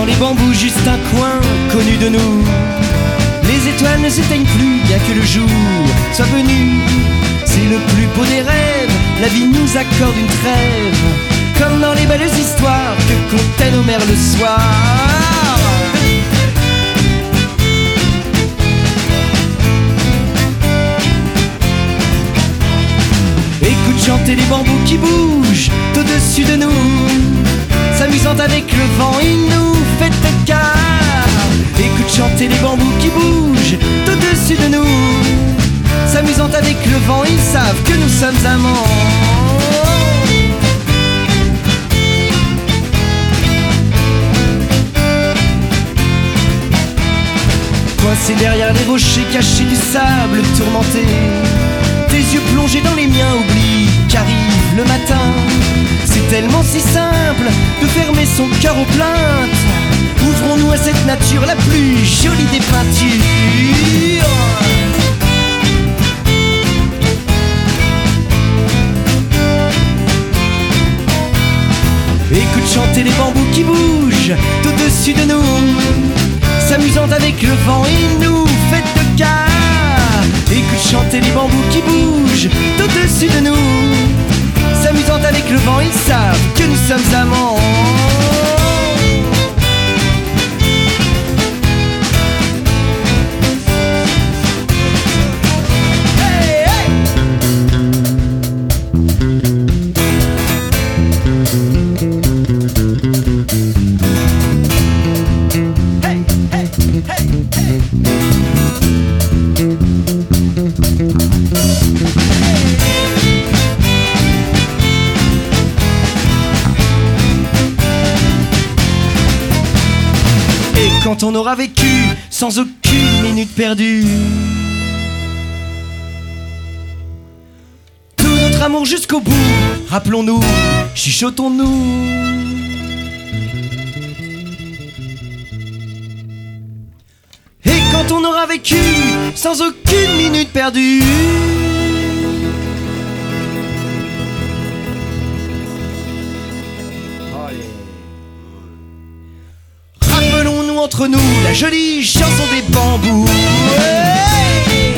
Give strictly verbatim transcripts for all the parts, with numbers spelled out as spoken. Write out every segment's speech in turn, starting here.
les bambous, juste un coin connu de nous. Les étoiles ne s'éteignent plus, bien que le jour soit venu. C'est le plus beau des rêves, la vie nous accorde une trêve, comme dans les belles histoires que contaient nos mères le soir. Écoute chanter les bambous qui bougent au-dessus de nous, s'amusant avec le vent, ils nous fait de cœur. Écoute chanter les bambous qui bougent au-dessus de nous, s'amusant avec le vent, ils savent que nous sommes amants. Coincé derrière les rochers, cachés du sable tourmenté, tes yeux plongés dans les miens, oublie qu'arrive le matin. C'est tellement si simple de fermer son cœur aux plaintes. Ouvrons-nous à cette nature la plus jolie des peintures. Écoute chanter les bambous qui bougent au-dessus de nous, s'amusant avec le vent, ils nous fait de cœur. Écoute chanter les bambous qui bougent au-dessus de nous, s'amusant avec le vent, ils savent que nous sommes amants. Quand on aura vécu sans aucune minute perdue, tout notre amour jusqu'au bout, rappelons-nous, chuchotons-nous. Et quand on aura vécu sans aucune minute perdue, entre nous la jolie chanson des bambous. Hey!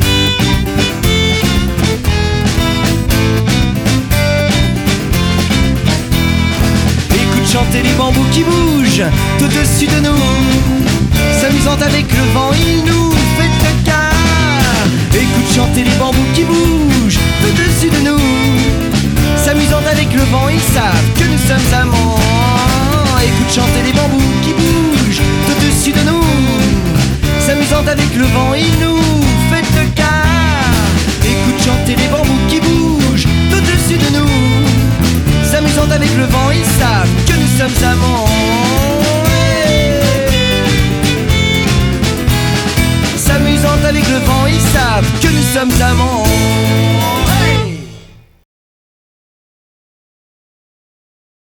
Écoute chanter les bambous qui bougent au-dessus de nous, s'amusant avec le vent, ils nous fait de cœur. Écoute chanter les bambous qui bougent au-dessus de nous, s'amusant avec le vent, ils savent que nous sommes amants. Écoute chanter les bambous qui bougent au-dessus de nous, s'amusant avec le vent, ils nous fait de cœur. Écoute chanter les bambous qui bougent au-dessus de nous, s'amusant avec le vent, ils savent que nous sommes amants. S'amusant avec le vent, ils savent que nous sommes amants.